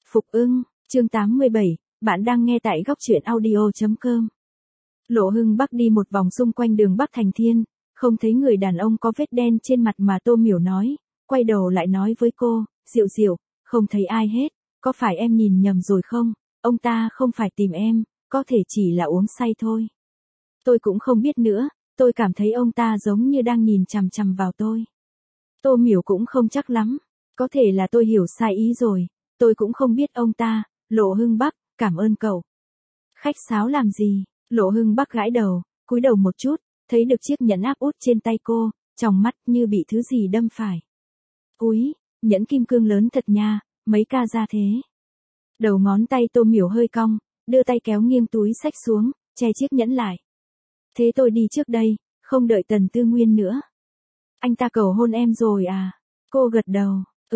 Phục ưng, chương 87, bạn đang nghe tại góc truyện audio.com. Lộ Hưng Bắc đi một vòng xung quanh đường Bắc Thành Thiên, không thấy người đàn ông có vết đen trên mặt mà Tô Miểu nói, quay đầu lại nói với cô, Diệu Diệu, không thấy ai hết, có phải em nhìn nhầm rồi không, ông ta không phải tìm em, có thể chỉ là uống say thôi. Tôi cũng không biết nữa, tôi cảm thấy ông ta giống như đang nhìn chằm chằm vào tôi. Tô Miểu cũng không chắc lắm, có thể là tôi hiểu sai ý rồi, tôi cũng không biết ông ta. Lộ Hưng Bắc, cảm ơn cậu. Khách sáo làm gì? Lộ Hưng Bắc gãi đầu, cúi đầu một chút, thấy được chiếc nhẫn áp út trên tay cô, trong mắt như bị thứ gì đâm phải. Úi, nhẫn kim cương lớn thật nha, mấy ca ra thế. Đầu ngón tay Tô Miểu hơi cong, đưa tay kéo nghiêng túi xách xuống, che chiếc nhẫn lại. Thế tôi đi trước đây, không đợi Tần Tư Nguyên nữa. Anh ta cầu hôn em rồi à? Cô gật đầu,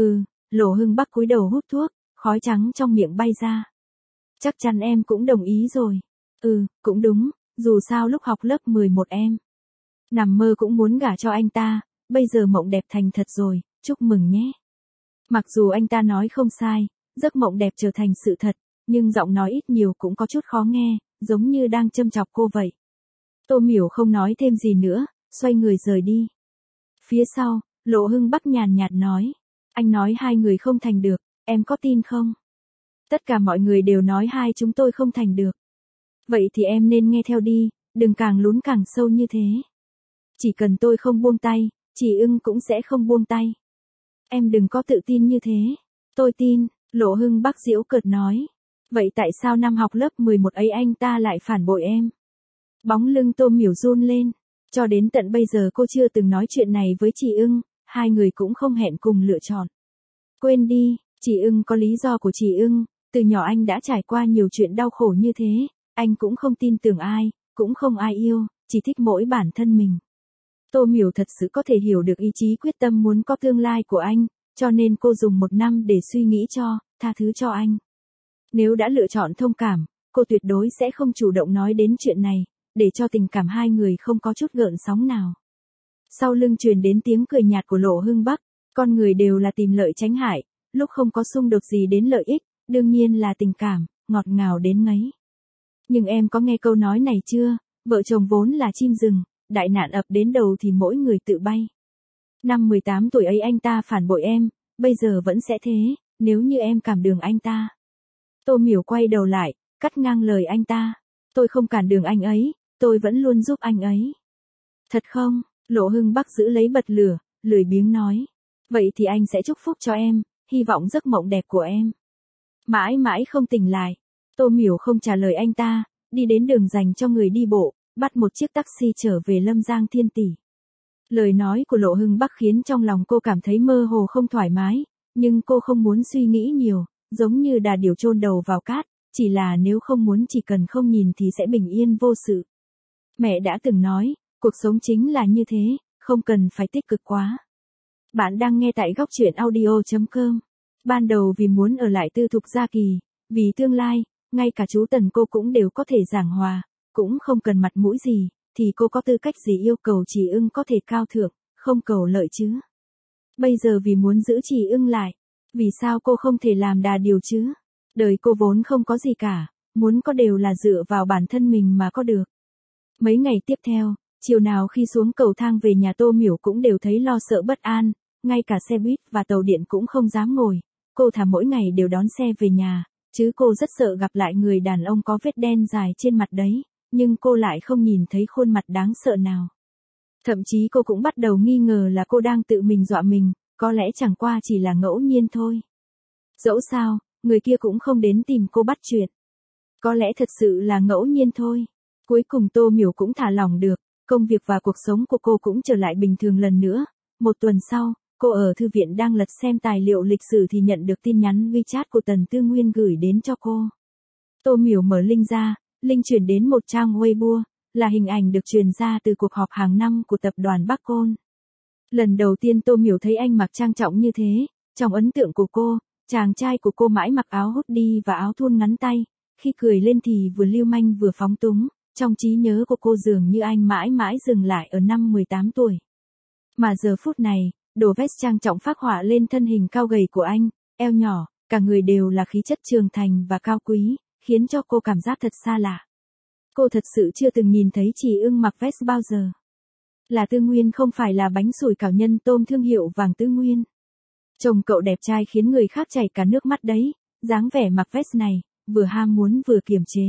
Lộ Hưng Bắc cúi đầu hút thuốc, khói trắng trong miệng bay ra. Chắc chắn em cũng đồng ý rồi. Cũng đúng, dù sao lúc học lớp 11 em nằm mơ cũng muốn gả cho anh ta, bây giờ mộng đẹp thành thật rồi, chúc mừng nhé. Mặc dù anh ta nói không sai, giấc mộng đẹp trở thành sự thật, nhưng giọng nói ít nhiều cũng có chút khó nghe, giống như đang châm chọc cô vậy. Tô Miểu không nói thêm gì nữa, xoay người rời đi. Phía sau, Lộ Hưng Bắc nhàn nhạt nói, anh nói hai người không thành được, em có tin không? Tất cả mọi người đều nói hai chúng tôi không thành được. Vậy thì em nên nghe theo đi, đừng càng lún càng sâu như thế. Chỉ cần tôi không buông tay, chị Ưng cũng sẽ không buông tay. Em đừng có tự tin như thế. Tôi tin, Lộ Hưng Bắc giễu cợt nói. Vậy tại sao năm học lớp 11 ấy anh ta lại phản bội em? Bóng lưng Tô Miểu run lên. Cho đến tận bây giờ cô chưa từng nói chuyện này với chị Ưng, hai người cũng không hẹn cùng lựa chọn. Quên đi, chị Ưng có lý do của chị Ưng, từ nhỏ anh đã trải qua nhiều chuyện đau khổ như thế, anh cũng không tin tưởng ai, cũng không ai yêu, chỉ thích mỗi bản thân mình. Tô Miểu thật sự có thể hiểu được ý chí quyết tâm muốn có tương lai của anh, cho nên cô dùng 1 năm để suy nghĩ tha thứ cho anh. Nếu đã lựa chọn thông cảm, cô tuyệt đối sẽ không chủ động nói đến chuyện này, để cho tình cảm hai người không có chút gợn sóng nào. Sau lưng truyền đến tiếng cười nhạt của Lộ Hưng Bắc, con người đều là tìm lợi tránh hại, lúc không có xung đột gì đến lợi ích, đương nhiên là tình cảm, ngọt ngào đến ngấy. Nhưng em có nghe câu nói này chưa, vợ chồng vốn là chim rừng, đại nạn ập đến đầu thì mỗi người tự bay. Năm 18 tuổi ấy anh ta phản bội em, bây giờ vẫn sẽ thế, nếu như em cản đường anh ta. Tô Miểu quay đầu lại, cắt ngang lời anh ta. Tôi không cản đường anh ấy, tôi vẫn luôn giúp anh ấy. Thật không? Lộ Hưng Bắc giữ lấy bật lửa, lười biếng nói. Vậy thì anh sẽ chúc phúc cho em, hy vọng giấc mộng đẹp của em mãi mãi không tỉnh lại. Tô Miểu không trả lời anh ta, đi đến đường dành cho người đi bộ, bắt một chiếc taxi trở về Lâm Giang Thiên Tỷ. Lời nói của Lộ Hưng Bắc khiến trong lòng cô cảm thấy mơ hồ không thoải mái, nhưng cô không muốn suy nghĩ nhiều, giống như đà điểu chôn đầu vào cát, chỉ là nếu không muốn chỉ cần không nhìn thì sẽ bình yên vô sự. Mẹ đã từng nói, cuộc sống chính là như thế, không cần phải tích cực quá. Bạn đang nghe tại góc truyện audio.com. Ban đầu vì muốn ở lại Tư Thục Gia Kỳ, vì tương lai, ngay cả chú Tần cô cũng đều có thể giảng hòa, cũng không cần mặt mũi gì, thì cô có tư cách gì yêu cầu chị Ưng có thể cao thượng, không cầu lợi chứ. Bây giờ vì muốn giữ chị Ưng lại, vì sao cô không thể làm đà điểu chứ? Đời cô vốn không có gì cả, muốn có đều là dựa vào bản thân mình mà có được. Mấy ngày tiếp theo, chiều nào khi xuống cầu thang về nhà Tô Miểu cũng đều thấy lo sợ bất an, ngay cả xe buýt và tàu điện cũng không dám ngồi. Cô thà mỗi ngày đều đón xe về nhà, chứ cô rất sợ gặp lại người đàn ông có vết đen dài trên mặt đấy, nhưng cô lại không nhìn thấy khuôn mặt đáng sợ nào. Thậm chí cô cũng bắt đầu nghi ngờ là cô đang tự mình dọa mình, có lẽ chẳng qua chỉ là ngẫu nhiên thôi. Dẫu sao, người kia cũng không đến tìm cô bắt chuyện. Có lẽ thật sự là ngẫu nhiên thôi. Cuối cùng Tô Miểu cũng thả lỏng được, công việc và cuộc sống của cô cũng trở lại bình thường lần nữa. 1 tuần sau, cô ở thư viện đang lật xem tài liệu lịch sử thì nhận được tin nhắn WeChat của Tần Tư Nguyên gửi đến cho cô. Tô Miểu mở link ra, link chuyển đến một trang Weibo, là hình ảnh được truyền ra từ cuộc họp hàng năm của tập đoàn Bắc Côn. Lần đầu tiên Tô Miểu thấy anh mặc trang trọng như thế, trong ấn tượng của cô, chàng trai của cô mãi mặc áo hoodie và áo thun ngắn tay, khi cười lên thì vừa lưu manh vừa phóng túng, trong trí nhớ của cô dường như anh mãi mãi dừng lại ở năm 18 tuổi. Mà giờ phút này, đồ vest trang trọng phác họa lên thân hình cao gầy của anh, eo nhỏ, cả người đều là khí chất trưởng thành và cao quý, khiến cho cô cảm giác thật xa lạ. Cô thật sự chưa từng nhìn thấy chị Ưng mặc vest bao giờ. Là Tư Nguyên không phải là bánh sủi cảo nhân tôm thương hiệu vàng Tư Nguyên. Chồng cậu đẹp trai khiến người khác chảy cả nước mắt đấy, dáng vẻ mặc vest này, vừa ham muốn vừa kiềm chế.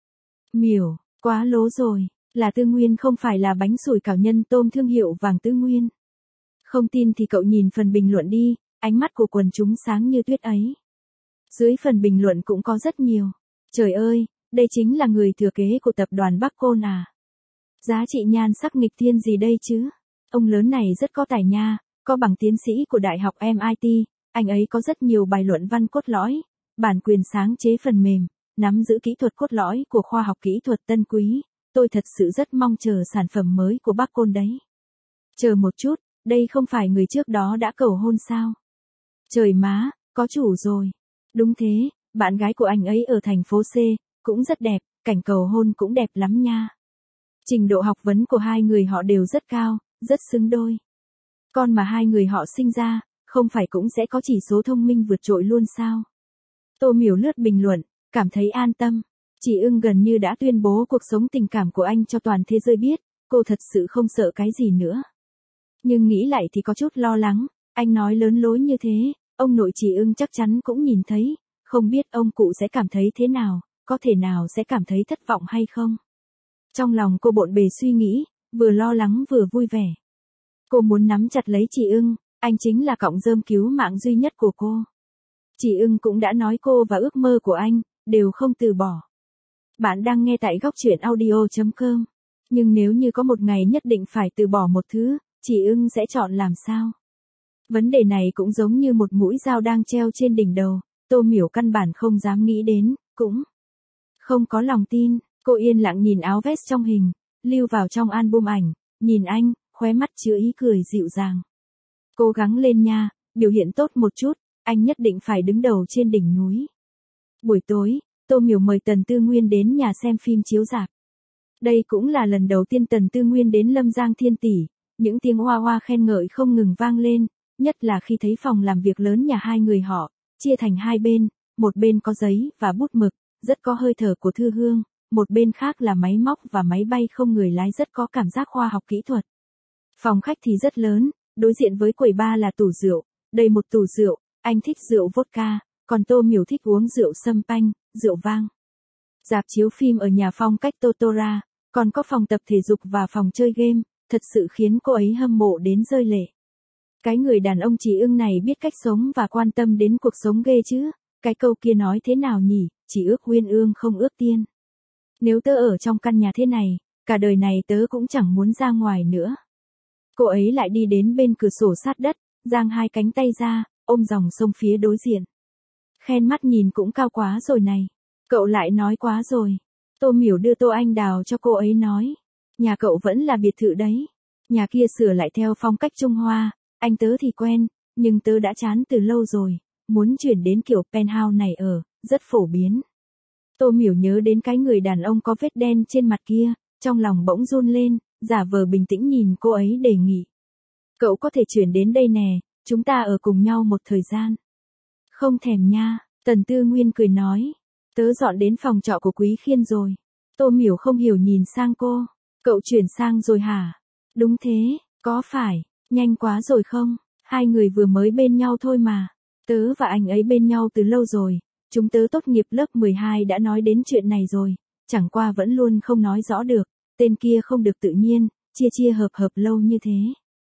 Miểu, quá lố rồi, là Tư Nguyên không phải là bánh sủi cảo nhân tôm thương hiệu vàng Tư Nguyên. Không tin thì cậu nhìn phần bình luận đi, ánh mắt của quần chúng sáng như tuyết ấy. Dưới phần bình luận cũng có rất nhiều. Trời ơi, đây chính là người thừa kế của tập đoàn Bắc Côn à. Giá trị nhan sắc nghịch thiên gì đây chứ? Ông lớn này rất có tài nha, có bằng tiến sĩ của Đại học MIT, anh ấy có rất nhiều bài luận văn cốt lõi, bản quyền sáng chế phần mềm, nắm giữ kỹ thuật cốt lõi của khoa học kỹ thuật tân quý. Tôi thật sự rất mong chờ sản phẩm mới của Bắc Côn đấy. Chờ một chút, đây không phải người trước đó đã cầu hôn sao? Trời má, có chủ rồi. Đúng thế, bạn gái của anh ấy ở thành phố C, cũng rất đẹp, cảnh cầu hôn cũng đẹp lắm nha. Trình độ học vấn của hai người họ đều rất cao, rất xứng đôi. Con mà hai người họ sinh ra, không phải cũng sẽ có chỉ số thông minh vượt trội luôn sao? Tô Miểu lướt bình luận, cảm thấy an tâm. Chị Ưng gần như đã tuyên bố cuộc sống tình cảm của anh cho toàn thế giới biết, cô thật sự không sợ cái gì nữa. Nhưng nghĩ lại thì có chút lo lắng, anh nói lớn lối như thế, ông nội chị Ưng chắc chắn cũng nhìn thấy, không biết ông cụ sẽ cảm thấy thế nào, có thể nào sẽ cảm thấy thất vọng hay không? Trong lòng cô bộn bề suy nghĩ, vừa lo lắng vừa vui vẻ. Cô muốn nắm chặt lấy chị Ưng, anh chính là cọng rơm cứu mạng duy nhất của cô. Chị Ưng cũng đã nói cô và ước mơ của anh, đều không từ bỏ. Bạn đang nghe tại góc truyện audio.com. Nhưng nếu như có một ngày nhất định phải từ bỏ một thứ, chị Ưng sẽ chọn làm sao? Vấn đề này cũng giống như một mũi dao đang treo trên đỉnh đầu, Tô Miểu căn bản không dám nghĩ đến, cũng không có lòng tin. Cô yên lặng nhìn áo vest trong hình, lưu vào trong album ảnh, nhìn anh, khóe mắt chứa ý cười dịu dàng. Cố gắng lên nha, biểu hiện tốt một chút, anh nhất định phải đứng đầu trên đỉnh núi. Buổi tối, Tô Miểu mời Tần Tư Nguyên đến nhà xem phim chiếu rạp. Đây cũng là lần đầu tiên Tần Tư Nguyên đến Lâm Giang Thiên Tỷ, những tiếng hoa hoa khen ngợi không ngừng vang lên, nhất là khi thấy phòng làm việc lớn nhà hai người họ, chia thành hai bên, một bên có giấy và bút mực, rất có hơi thở của thư hương, một bên khác là máy móc và máy bay không người lái rất có cảm giác khoa học kỹ thuật. Phòng khách thì rất lớn, đối diện với quầy bar là tủ rượu, đầy một tủ rượu, anh thích rượu vodka, còn Tô Miểu thích uống rượu sâm panh, rượu vang. Rạp chiếu phim ở nhà phong cách Totora, còn có phòng tập thể dục và phòng chơi game, thật sự khiến cô ấy hâm mộ đến rơi lệ. Cái người đàn ông chị Ưng này biết cách sống và quan tâm đến cuộc sống ghê chứ, cái câu kia nói thế nào nhỉ, chỉ ước uyên ương không ước tiên. Nếu tớ ở trong căn nhà thế này, cả đời này tớ cũng chẳng muốn ra ngoài nữa. Cô ấy lại đi đến bên cửa sổ sát đất, giang hai cánh tay ra, ôm dòng sông phía đối diện. Khen mắt nhìn cũng cao quá rồi này. Cậu lại nói quá rồi. Tô Miểu đưa tô anh đào cho cô ấy nói. Nhà cậu vẫn là biệt thự đấy. Nhà kia sửa lại theo phong cách Trung Hoa, anh tớ thì quen, nhưng tớ đã chán từ lâu rồi, muốn chuyển đến kiểu penthouse này ở, rất phổ biến. Tô Miểu nhớ đến cái người đàn ông có vết đen trên mặt kia, trong lòng bỗng run lên, giả vờ bình tĩnh nhìn cô ấy đề nghị. Cậu có thể chuyển đến đây nè, chúng ta ở cùng nhau một thời gian. Không thèm nha, Tần Tư Nguyên cười nói. Tớ dọn đến phòng trọ của Quý Khiên rồi. Tô Miểu không hiểu nhìn sang cô. Cậu chuyển sang rồi hả? Đúng thế, có phải, nhanh quá rồi không? Hai người vừa mới bên nhau thôi mà. Tớ và anh ấy bên nhau từ lâu rồi. Chúng tớ tốt nghiệp lớp 12 đã nói đến chuyện này rồi. Chẳng qua vẫn luôn không nói rõ được. Tên kia không được tự nhiên, chia hợp lâu như thế.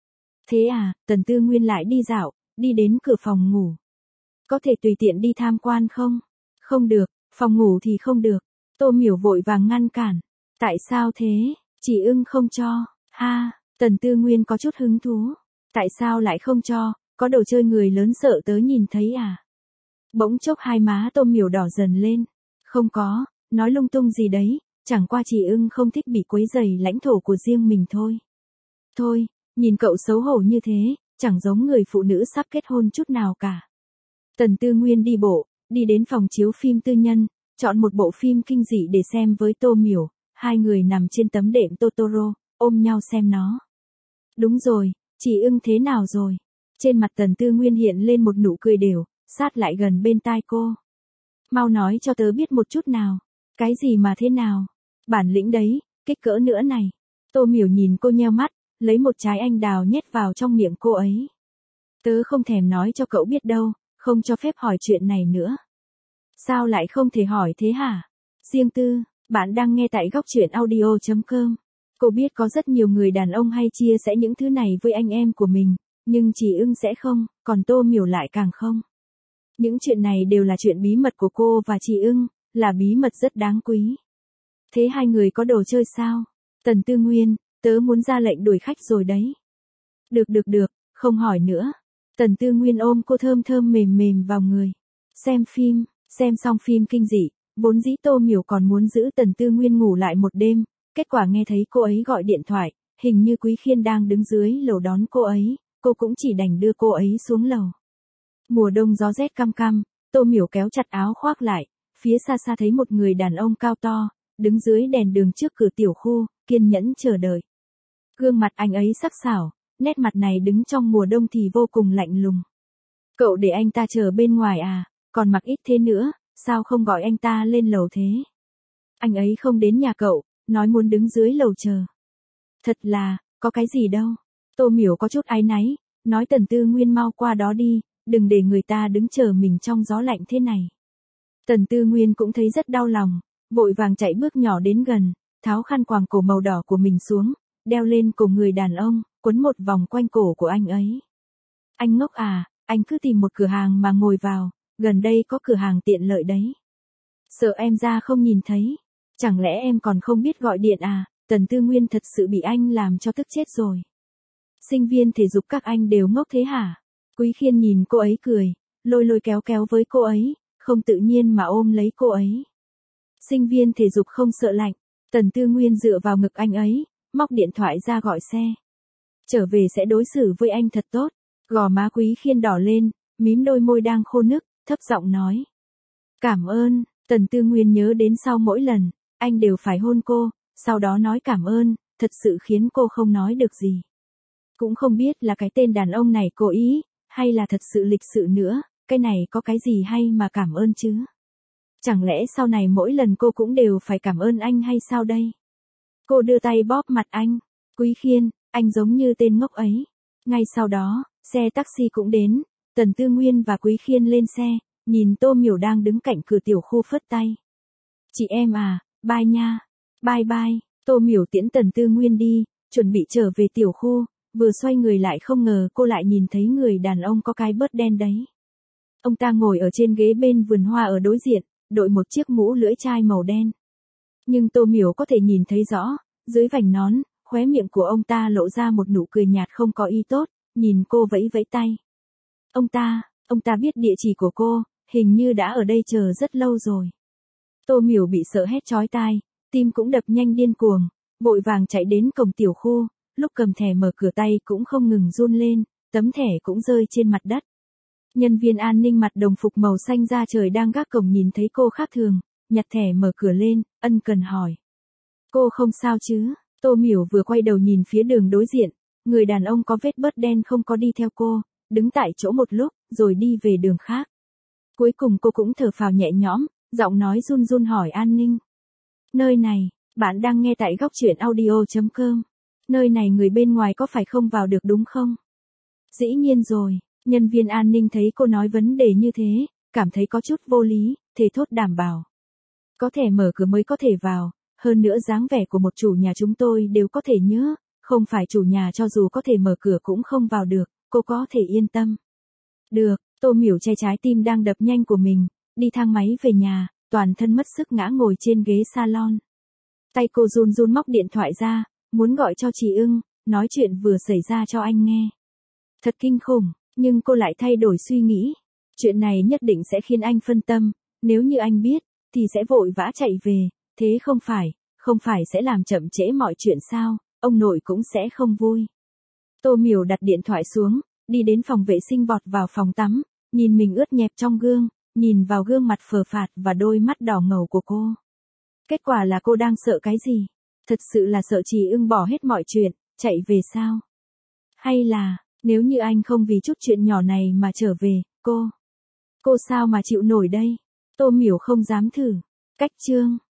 Thế à, Tần Tư Nguyên lại đi dạo, đi đến cửa phòng ngủ. Có thể tùy tiện đi tham quan không? Không được, phòng ngủ thì không được. Tô Miểu vội vàng ngăn cản. Tại sao thế? Chị Ưng không cho. Ha, Tần Tư Nguyên có chút hứng thú. Tại sao lại không cho? Có đồ chơi người lớn sợ tớ nhìn thấy à? Bỗng chốc hai má Tô Miểu đỏ dần lên. Không có, nói lung tung gì đấy, chẳng qua chị Ưng không thích bị quấy rầy lãnh thổ của riêng mình thôi. Thôi, nhìn cậu xấu hổ như thế, chẳng giống người phụ nữ sắp kết hôn chút nào cả. Tần Tư Nguyên đi bộ, đi đến phòng chiếu phim tư nhân, chọn một bộ phim kinh dị để xem với Tô Miểu, hai người nằm trên tấm đệm Totoro, ôm nhau xem nó. Đúng rồi, chị Ưng thế nào rồi? Trên mặt Tần Tư Nguyên hiện lên một nụ cười đều, sát lại gần bên tai cô. Mau nói cho tớ biết một chút nào. Cái gì mà thế nào? Bản lĩnh đấy, kích cỡ nữa này. Tô Miểu nhìn cô nheo mắt, lấy một trái anh đào nhét vào trong miệng cô ấy. Tớ không thèm nói cho cậu biết đâu, không cho phép hỏi chuyện này nữa. Sao lại không thể hỏi thế hả? Riêng tư, bạn đang nghe tại góc truyện audio.com. Cô biết có rất nhiều người đàn ông hay chia sẻ những thứ này với anh em của mình, nhưng chỉ ưng sẽ không, còn Tô Miểu lại càng không. Những chuyện này đều là chuyện bí mật của cô và chị ưng, là bí mật rất đáng quý. Thế hai người có đồ chơi sao? Tần Tư Nguyên, tớ muốn ra lệnh đuổi khách rồi đấy. Được, không hỏi nữa. Tần Tư Nguyên ôm cô thơm thơm mềm mềm vào người. Xem phim, xem xong phim kinh dị, vốn dĩ Tô Miểu còn muốn giữ Tần Tư Nguyên ngủ lại một đêm, kết quả nghe thấy cô ấy gọi điện thoại, hình như Quý Khiên đang đứng dưới lầu đón cô ấy, cô cũng chỉ đành đưa cô ấy xuống lầu. Mùa đông gió rét căm căm, Tô Miểu kéo chặt áo khoác lại, phía xa xa thấy một người đàn ông cao to, đứng dưới đèn đường trước cửa tiểu khu, kiên nhẫn chờ đợi. Gương mặt anh ấy sắc sảo, nét mặt này đứng trong mùa đông thì vô cùng lạnh lùng. Cậu để anh ta chờ bên ngoài à, còn mặc ít thế nữa, sao không gọi anh ta lên lầu thế? Anh ấy không đến nhà cậu, nói muốn đứng dưới lầu chờ. Thật là, có cái gì đâu. Tô Miểu có chút áy náy, nói Tần Tư Nguyên mau qua đó đi, đừng để người ta đứng chờ mình trong gió lạnh thế này. Tần Tư Nguyên cũng thấy rất đau lòng, vội vàng chạy bước nhỏ đến gần, tháo khăn quàng cổ màu đỏ của mình xuống, đeo lên cổ người đàn ông, quấn một vòng quanh cổ của anh ấy. Anh ngốc à, anh cứ tìm một cửa hàng mà ngồi vào, gần đây có cửa hàng tiện lợi đấy. Sợ em ra không nhìn thấy, chẳng lẽ em còn không biết gọi điện à? Tần Tư Nguyên thật sự bị anh làm cho tức chết rồi. Sinh viên thể dục các anh đều ngốc thế hả? Quý Khiên nhìn cô ấy cười, lôi lôi kéo kéo với cô ấy, không tự nhiên mà ôm lấy cô ấy. Sinh viên thể dục không sợ lạnh. Tần Tư Nguyên dựa vào ngực anh ấy, móc điện thoại ra gọi xe. Trở về sẽ đối xử với anh thật tốt. Gò má Quý Khiên đỏ lên, mím đôi môi đang khô nức, thấp giọng nói. Cảm ơn. Tần Tư Nguyên nhớ đến sau mỗi lần, anh đều phải hôn cô, sau đó nói cảm ơn, thật sự khiến cô không nói được gì. Cũng không biết là cái tên đàn ông này cố ý, hay là thật sự lịch sự nữa, cái này có cái gì hay mà cảm ơn chứ? Chẳng lẽ sau này mỗi lần cô cũng đều phải cảm ơn anh hay sao đây? Cô đưa tay bóp mặt anh. Quý Khiên, anh giống như tên ngốc ấy. Ngay sau đó, xe taxi cũng đến, Tần Tư Nguyên và Quý Khiên lên xe, nhìn Tô Miểu đang đứng cạnh cửa tiểu khu phất tay. Chị em à, bye nha. Bye bye. Tô Miểu tiễn Tần Tư Nguyên đi, chuẩn bị trở về tiểu khu, vừa xoay người lại không ngờ cô lại nhìn thấy người đàn ông có cái bớt đen đấy. Ông ta ngồi ở trên ghế bên vườn hoa ở đối diện, đội một chiếc mũ lưỡi chai màu đen. Nhưng Tô Miểu có thể nhìn thấy rõ, dưới vành nón, khóe miệng của ông ta lộ ra một nụ cười nhạt không có ý tốt, nhìn cô vẫy vẫy tay. Ông ta biết địa chỉ của cô, hình như đã ở đây chờ rất lâu rồi. Tô Miểu bị sợ hét chói tai, tim cũng đập nhanh điên cuồng, vội vàng chạy đến cổng tiểu khu, lúc cầm thẻ mở cửa tay cũng không ngừng run lên, tấm thẻ cũng rơi trên mặt đất. Nhân viên an ninh mặc đồng phục màu xanh da trời đang gác cổng nhìn thấy cô khác thường, nhặt thẻ mở cửa lên, ân cần hỏi. Cô không sao chứ? Tô Miểu vừa quay đầu nhìn phía đường đối diện, người đàn ông có vết bớt đen không có đi theo cô, đứng tại chỗ một lúc, rồi đi về đường khác. Cuối cùng cô cũng thở phào nhẹ nhõm, giọng nói run run hỏi an ninh. Nơi này, bạn đang nghe tại góc truyện audio.com. Nơi này người bên ngoài có phải không vào được đúng không? Dĩ nhiên rồi, nhân viên an ninh thấy cô nói vấn đề như thế, cảm thấy có chút vô lý, thề thốt đảm bảo. Có thể mở cửa mới có thể vào, hơn nữa dáng vẻ của một chủ nhà chúng tôi đều có thể nhớ, không phải chủ nhà cho dù có thể mở cửa cũng không vào được, cô có thể yên tâm. Được, Tô Miểu che trái tim đang đập nhanh của mình, đi thang máy về nhà, toàn thân mất sức ngã ngồi trên ghế salon. Tay cô run run móc điện thoại ra, muốn gọi cho chị ưng, nói chuyện vừa xảy ra cho anh nghe. Thật kinh khủng, nhưng cô lại thay đổi suy nghĩ. Chuyện này nhất định sẽ khiến anh phân tâm, nếu như anh biết, thì sẽ vội vã chạy về, thế không phải sẽ làm chậm trễ mọi chuyện sao, ông nội cũng sẽ không vui. Tô Miểu đặt điện thoại xuống, đi đến phòng vệ sinh vọt vào phòng tắm, nhìn mình ướt nhẹp trong gương, nhìn vào gương mặt phờ phạt và đôi mắt đỏ ngầu của cô. Kết quả là cô đang sợ cái gì? Thật sự là sợ chị ưng bỏ hết mọi chuyện, chạy về sao? Hay là, nếu như anh không vì chút chuyện nhỏ này mà trở về, cô Cô sao mà chịu nổi đây? Tô Miểu không dám thử. Cách chương.